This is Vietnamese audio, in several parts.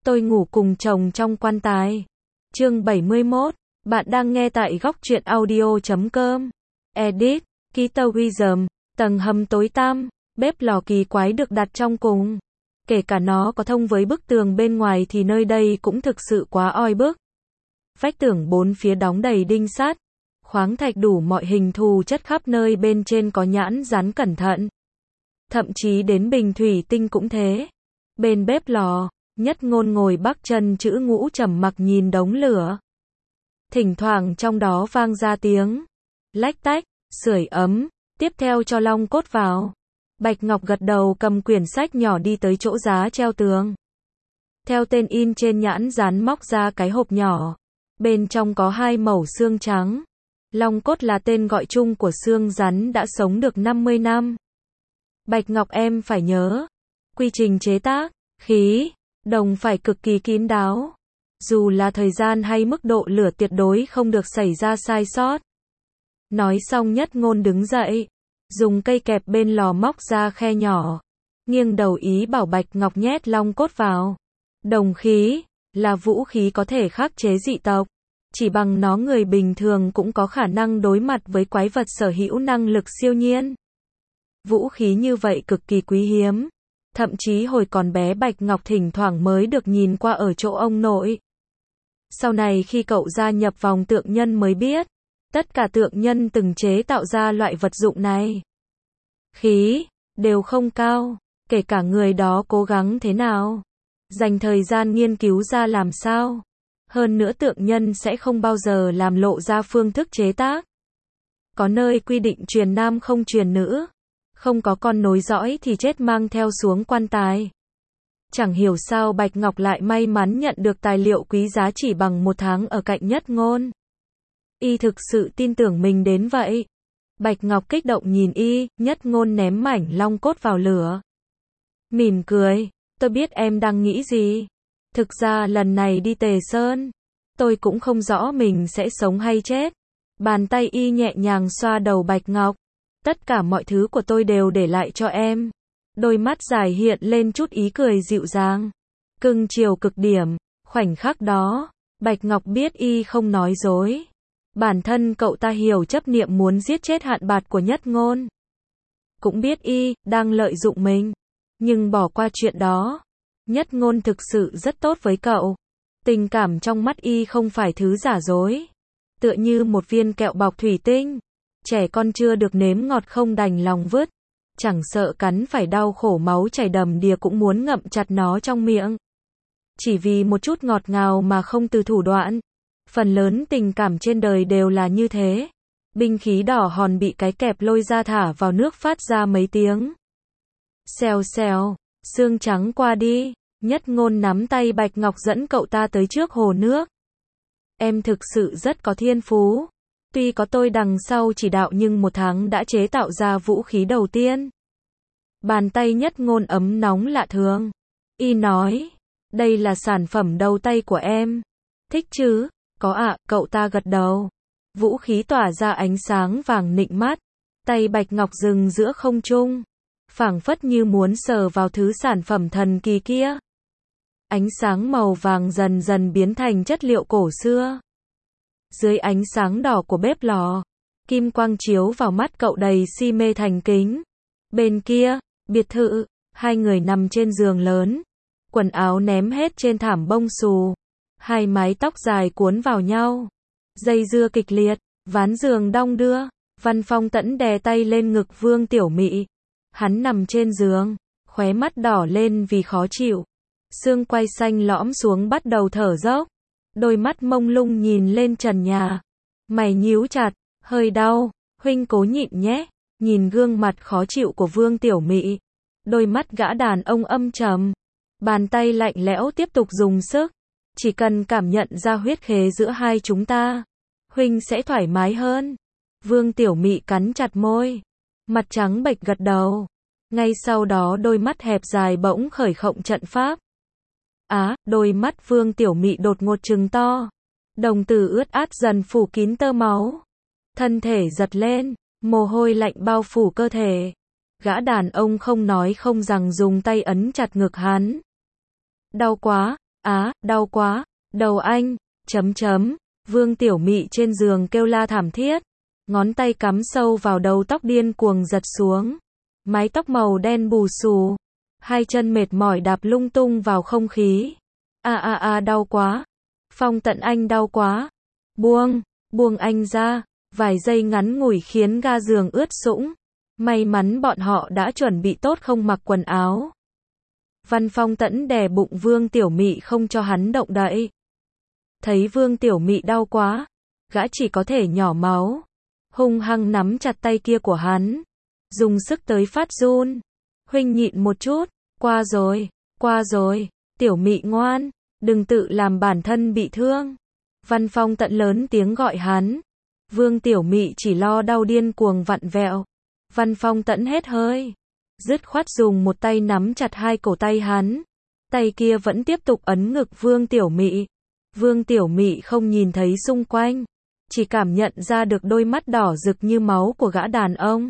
Tôi ngủ cùng chồng trong quan tài. Chương 71. Bạn đang nghe tại góc truyện audio.com. Edit. Kita Wisdom. Tầng hầm tối tăm. Bếp lò kỳ quái được đặt trong cùng. Kể cả nó có thông với bức tường bên ngoài thì nơi đây cũng thực sự quá oi bức. Vách tường bốn phía đóng đầy đinh sắt. Khoáng thạch đủ mọi hình thù chất khắp nơi, bên trên có nhãn dán cẩn thận. Thậm chí đến bình thủy tinh cũng thế. Bên bếp lò, Nhất Ngôn ngồi bắc chân chữ ngũ trầm mặc nhìn đống lửa. Thỉnh thoảng trong đó vang ra tiếng lách tách, sưởi ấm, tiếp theo cho long cốt vào. Bạch Ngọc gật đầu cầm quyển sách nhỏ đi tới chỗ giá treo tường. Theo tên in trên nhãn dán móc ra cái hộp nhỏ. Bên trong có 2 mẩu xương trắng. Long cốt là tên gọi chung của xương rắn đã sống được 50 năm. Bạch Ngọc em phải nhớ. Quy trình chế tác, khí, đồng phải cực kỳ kín đáo. Dù là thời gian hay mức độ lửa tuyệt đối không được xảy ra sai sót. Nói xong Nhất Ngôn đứng dậy. Dùng cây kẹp bên lò móc ra khe nhỏ. Nghiêng đầu ý bảo Bạch Ngọc nhét long cốt vào. Đồng khí, là vũ khí có thể khắc chế dị tộc. Chỉ bằng nó người bình thường cũng có khả năng đối mặt với quái vật sở hữu năng lực siêu nhiên. Vũ khí như vậy cực kỳ quý hiếm. Thậm chí hồi còn bé Bạch Ngọc thỉnh thoảng mới được nhìn qua ở chỗ ông nội. Sau này khi cậu gia nhập vòng tượng nhân mới biết, tất cả tượng nhân từng chế tạo ra loại vật dụng này. Khí, đều không cao, kể cả người đó cố gắng thế nào. Dành thời gian nghiên cứu ra làm sao. Hơn nữa tượng nhân sẽ không bao giờ làm lộ ra phương thức chế tác. Có nơi quy định truyền nam không truyền nữ. Không có con nối dõi thì chết mang theo xuống quan tài. Chẳng hiểu sao Bạch Ngọc lại may mắn nhận được tài liệu quý giá chỉ bằng 1 tháng ở cạnh Nhất Ngôn. Y thực sự tin tưởng mình đến vậy. Bạch Ngọc kích động nhìn y, Nhất Ngôn ném mảnh long cốt vào lửa. Mỉm cười, tôi biết em đang nghĩ gì. Thực ra lần này đi Tề Sơn, tôi cũng không rõ mình sẽ sống hay chết. Bàn tay y nhẹ nhàng xoa đầu Bạch Ngọc. Tất cả mọi thứ của tôi đều để lại cho em. Đôi mắt dài hiện lên chút ý cười dịu dàng. Cưng chiều cực điểm. Khoảnh khắc đó, Bạch Ngọc biết y không nói dối. Bản thân cậu ta hiểu chấp niệm muốn giết chết hạn bạt của Nhất Ngôn. Cũng biết y đang lợi dụng mình. Nhưng bỏ qua chuyện đó. Nhất Ngôn thực sự rất tốt với cậu. Tình cảm trong mắt y không phải thứ giả dối. Tựa như một viên kẹo bọc thủy tinh. Trẻ con chưa được nếm ngọt không đành lòng vứt. Chẳng sợ cắn phải đau khổ máu chảy đầm đìa cũng muốn ngậm chặt nó trong miệng. Chỉ vì một chút ngọt ngào mà không từ thủ đoạn. Phần lớn tình cảm trên đời đều là như thế. Binh khí đỏ hòn bị cái kẹp lôi ra thả vào nước phát ra mấy tiếng. Xèo xèo, xương trắng qua đi. Nhất Ngôn nắm tay Bạch Ngọc dẫn cậu ta tới trước hồ nước. Em thực sự rất có thiên phú. Tuy có tôi đằng sau chỉ đạo nhưng 1 tháng đã chế tạo ra vũ khí đầu tiên. Bàn tay Nhất Ngôn ấm nóng lạ thường. Y nói, đây là sản phẩm đầu tay của em. Thích chứ? Có ạ, cậu ta gật đầu. Vũ khí tỏa ra ánh sáng vàng nịnh mắt. Tay Bạch Ngọc dừng giữa không trung. Phảng phất như muốn sờ vào thứ sản phẩm thần kỳ kia. Ánh sáng màu vàng dần dần biến thành chất liệu cổ xưa. Dưới ánh sáng đỏ của bếp lò, kim quang chiếu vào mắt cậu đầy si mê thành kính. Bên kia, biệt thự, 2 người nằm trên giường lớn. Quần áo ném hết trên thảm bông xù. 2 mái tóc dài cuốn vào nhau. Dây dưa kịch liệt, ván giường đong đưa. Văn Phong Tẫn đè tay lên ngực Vương Tiểu Mị. Hắn nằm trên giường, khóe mắt đỏ lên vì khó chịu. Xương quai xanh lõm xuống bắt đầu thở dốc. Đôi mắt mông lung nhìn lên trần nhà. Mày nhíu chặt, hơi đau, huynh cố nhịn nhé. Nhìn gương mặt khó chịu của Vương Tiểu Mị. Đôi mắt gã đàn ông âm trầm. Bàn tay lạnh lẽo tiếp tục dùng sức. Chỉ cần cảm nhận ra huyết khế giữa hai chúng ta, huynh sẽ thoải mái hơn. Vương Tiểu Mị cắn chặt môi. Mặt trắng bệch gật đầu. Ngay sau đó đôi mắt hẹp dài bỗng khởi khộng trận pháp. Đôi mắt Vương Tiểu Mị đột ngột trừng to. Đồng tử ướt át dần phủ kín tơ máu. Thân thể giật lên, mồ hôi lạnh bao phủ cơ thể. Gã đàn ông không nói không rằng dùng tay ấn chặt ngực hắn. Đau quá, Á, đau quá, đầu anh, chấm chấm. Vương Tiểu Mị trên giường kêu la thảm thiết. Ngón tay cắm sâu vào đầu tóc điên cuồng giật xuống. Mái tóc màu đen bù xù. Hai chân mệt mỏi đạp lung tung vào không khí. Đau quá. Phong Tận anh đau quá. Buông, buông anh ra. Vài giây ngắn ngủi khiến ga giường ướt sũng. May mắn bọn họ đã chuẩn bị tốt không mặc quần áo. Văn Phong Tẫn đè bụng Vương Tiểu Mị không cho hắn động đậy. Thấy Vương Tiểu Mị đau quá, gã chỉ có thể nhỏ máu. Hung hăng nắm chặt tay kia của hắn. Dùng sức tới phát run. Huynh nhịn một chút, qua rồi, Tiểu Mị ngoan, đừng tự làm bản thân bị thương. Văn Phong Tận lớn tiếng gọi hắn. Vương Tiểu Mị chỉ lo đau điên cuồng vặn vẹo. Văn Phong Tẫn hết hơi. Dứt khoát dùng một tay nắm chặt hai cổ tay hắn. Tay kia vẫn tiếp tục ấn ngực Vương Tiểu Mị. Vương Tiểu Mị không nhìn thấy xung quanh. Chỉ cảm nhận ra được đôi mắt đỏ rực như máu của gã đàn ông.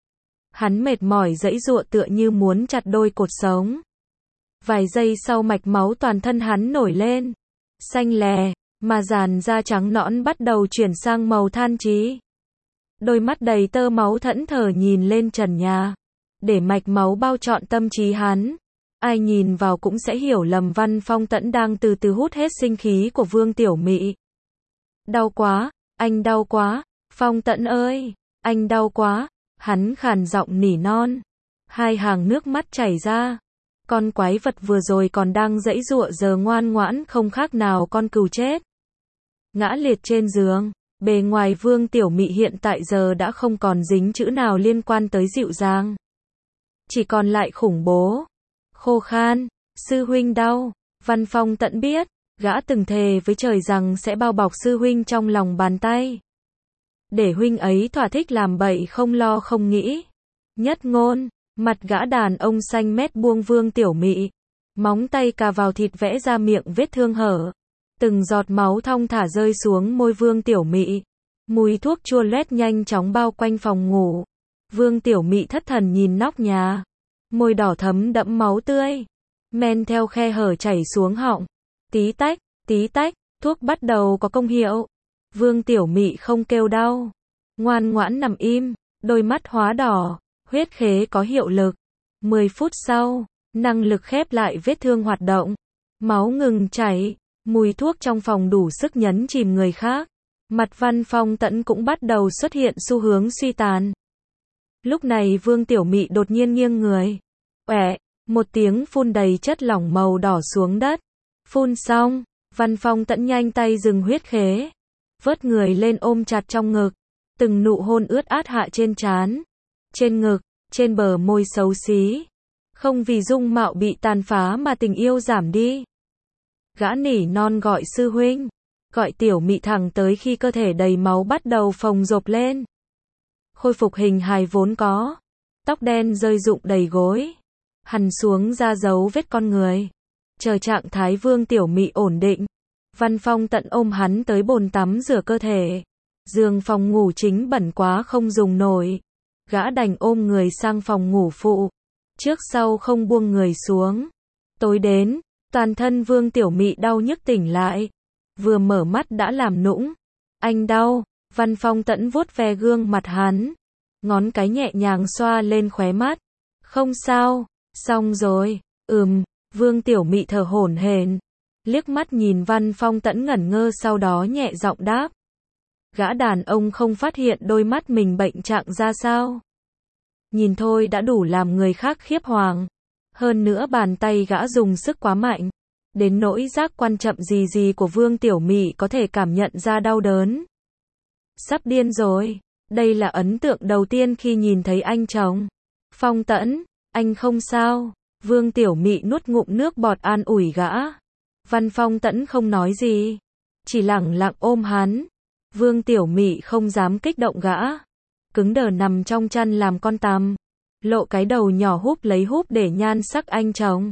Hắn mệt mỏi giãy giụa tựa như muốn chặt đôi cột sống. Vài giây sau mạch máu toàn thân hắn nổi lên. Xanh lè, mà dàn da trắng nõn bắt đầu chuyển sang màu than trí. Đôi mắt đầy tơ máu thẫn thờ nhìn lên trần nhà. Để mạch máu bao trọn tâm trí hắn. Ai nhìn vào cũng sẽ hiểu lầm Văn Phong Tẫn đang từ từ hút hết sinh khí của Vương Tiểu Mị. Đau quá, anh đau quá, Phong Tẫn ơi, anh đau quá, hắn khàn giọng nỉ non. Hai hàng nước mắt chảy ra. Con quái vật vừa rồi còn đang giãy giụa giờ ngoan ngoãn không khác nào con cừu chết. Ngã liệt trên giường, bề ngoài Vương Tiểu Mị hiện tại giờ đã không còn dính chữ nào liên quan tới dịu dàng. Chỉ còn lại khủng bố. Khô khan, sư huynh đau. Văn Phong Tẫn biết, gã từng thề với trời rằng sẽ bao bọc sư huynh trong lòng bàn tay. Để huynh ấy thỏa thích làm bậy không lo không nghĩ. Nhất ngôn, mặt gã đàn ông xanh mét buông Vương Tiểu Mị. Móng tay cà vào thịt vẽ ra miệng vết thương hở. Từng giọt máu thong thả rơi xuống môi Vương Tiểu Mị. Mùi thuốc chua loét nhanh chóng bao quanh phòng ngủ. Vương Tiểu Mị thất thần nhìn nóc nhà. Môi đỏ thấm đẫm máu tươi. Men theo khe hở chảy xuống họng. Tí tách, thuốc bắt đầu có công hiệu. Vương Tiểu Mị không kêu đau. Ngoan ngoãn nằm im, đôi mắt hóa đỏ. Huyết khế có hiệu lực. 10 phút sau, năng lực khép lại vết thương hoạt động. Máu ngừng chảy. Mùi thuốc trong phòng đủ sức nhấn chìm người khác. Mặt Văn Phong Tẫn cũng bắt đầu xuất hiện xu hướng suy tàn. Lúc này Vương Tiểu Mị đột nhiên nghiêng người. Oẹ, một tiếng phun đầy chất lỏng màu đỏ xuống đất. Phun xong, Văn Phong Tẫn nhanh tay dừng huyết khế. Vớt người lên ôm chặt trong ngực. Từng nụ hôn ướt át hạ trên trán. Trên ngực, trên bờ môi xấu xí. Không vì dung mạo bị tàn phá mà tình yêu giảm đi. Gã nỉ non gọi sư huynh. Gọi Tiểu Mị thẳng tới khi cơ thể đầy máu bắt đầu phồng rộp lên. Khôi phục hình hài vốn có. Tóc đen rơi rụng đầy gối. Hằn xuống ra dấu vết con người. Chờ trạng thái Vương Tiểu Mị ổn định. Văn Phong Tận ôm hắn tới bồn tắm rửa cơ thể. Giường phòng ngủ chính bẩn quá không dùng nổi. Gã đành ôm người sang phòng ngủ phụ. Trước sau không buông người xuống. Tối đến, toàn thân Vương Tiểu Mị đau nhức tỉnh lại. Vừa mở mắt đã làm nũng. Anh đau. Văn Phong Tẫn vuốt ve gương mặt hắn. Ngón cái nhẹ nhàng xoa lên khóe mắt. Không sao, xong rồi. Vương Tiểu Mị thở hổn hển. Liếc mắt nhìn Văn Phong Tẫn ngẩn ngơ sau đó nhẹ giọng đáp. Gã đàn ông không phát hiện đôi mắt mình bệnh trạng ra sao. Nhìn thôi đã đủ làm người khác khiếp hoàng. Hơn nữa bàn tay gã dùng sức quá mạnh. Đến nỗi giác quan chậm gì của Vương Tiểu Mị có thể cảm nhận ra đau đớn. Sắp điên rồi. Đây là ấn tượng đầu tiên khi nhìn thấy anh chồng. Phong Tẫn, anh không sao. Vương Tiểu Mị nuốt ngụm nước bọt an ủi gã. Văn Phong Tẫn không nói gì. Chỉ lẳng lặng ôm hắn. Vương Tiểu Mị không dám kích động gã. Cứng đờ nằm trong chăn làm con tằm. Lộ cái đầu nhỏ húp lấy húp để nhan sắc anh chồng.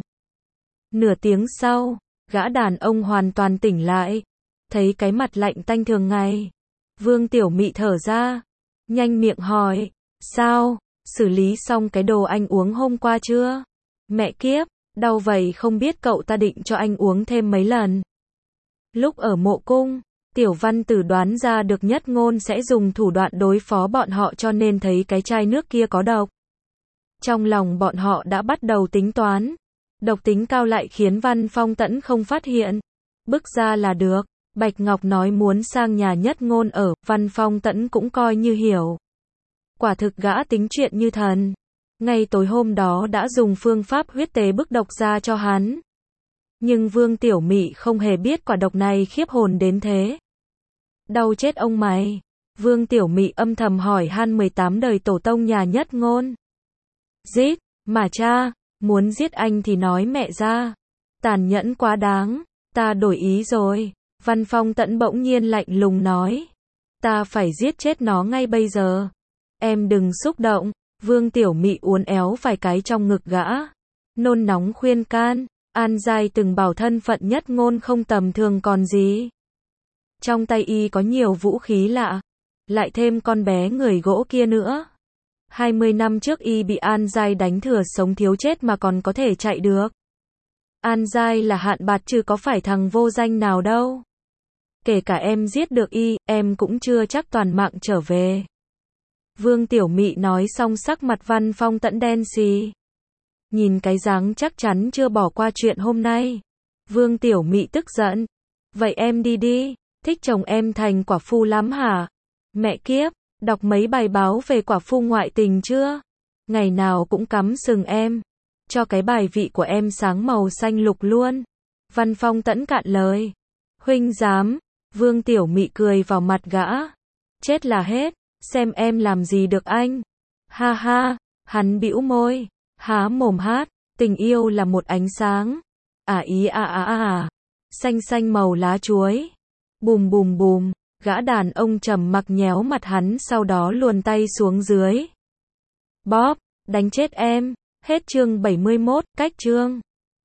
Nửa tiếng sau, gã đàn ông hoàn toàn tỉnh lại. Thấy cái mặt lạnh tanh thường ngày. Vương Tiểu Mị thở ra. Nhanh miệng hỏi. Sao? Xử lý xong cái đồ anh uống hôm qua chưa? Mẹ kiếp, Đau vậy không biết cậu ta định cho anh uống thêm mấy lần. Lúc ở mộ cung, Tiểu Văn Tử đoán ra được Nhất Ngôn sẽ dùng thủ đoạn đối phó bọn họ cho nên thấy cái chai nước kia có độc. Trong lòng bọn họ đã bắt đầu tính toán. Độc tính cao lại khiến Văn Phong Tẫn không phát hiện. Bức ra là được. Bạch Ngọc nói muốn sang nhà Nhất Ngôn ở, Văn Phong Tẫn cũng coi như hiểu. Quả thực gã tính chuyện như thần. Ngay tối hôm đó đã dùng phương pháp huyết tế bức độc ra cho hắn. Nhưng Vương Tiểu Mị không hề biết quả độc này khiếp hồn đến thế. Đau chết ông mày. Vương Tiểu Mị âm thầm hỏi han 18 đời tổ tông nhà Nhất Ngôn. Giết, mà cha, muốn giết anh thì nói mẹ ra. Tàn nhẫn quá đáng, ta đổi ý rồi. Văn Phong Tẫn bỗng nhiên lạnh lùng nói. Ta phải giết chết nó ngay bây giờ. Em đừng xúc động. Vương Tiểu Mị uốn éo vài cái trong ngực gã. Nôn nóng khuyên can. An Giai từng bảo thân phận Nhất Ngôn không tầm thường còn gì. Trong tay y có nhiều vũ khí lạ. Lại thêm con bé người gỗ kia nữa. 20 năm trước y bị An Giai đánh thừa sống thiếu chết mà còn có thể chạy được. An Giai là hạn bạt chứ có phải thằng vô danh nào đâu. Kể cả em giết được y, em cũng chưa chắc toàn mạng trở về. Vương Tiểu Mị nói xong sắc mặt Văn Phong Tẫn đen xì. Nhìn cái dáng chắc chắn chưa bỏ qua chuyện hôm nay. Vương Tiểu Mị tức giận. Vậy em đi đi, thích chồng em thành quả phu lắm hả? Mẹ kiếp, đọc mấy bài báo về quả phu ngoại tình chưa? Ngày nào cũng cắm sừng em. Cho cái bài vị của em sáng màu xanh lục luôn. Văn Phong Tẫn cạn lời. Huynh dám. Vương Tiểu Mị cười vào mặt gã. Chết là hết, xem em làm gì được anh. Ha ha, hắn bĩu môi, há mồm hát, tình yêu là một ánh sáng. Ý xanh xanh màu lá chuối. Bùm bùm bùm, gã đàn ông trầm mặc nhéo mặt hắn sau đó luồn tay xuống dưới. Bóp, đánh chết em. Hết chương 71, cách chương.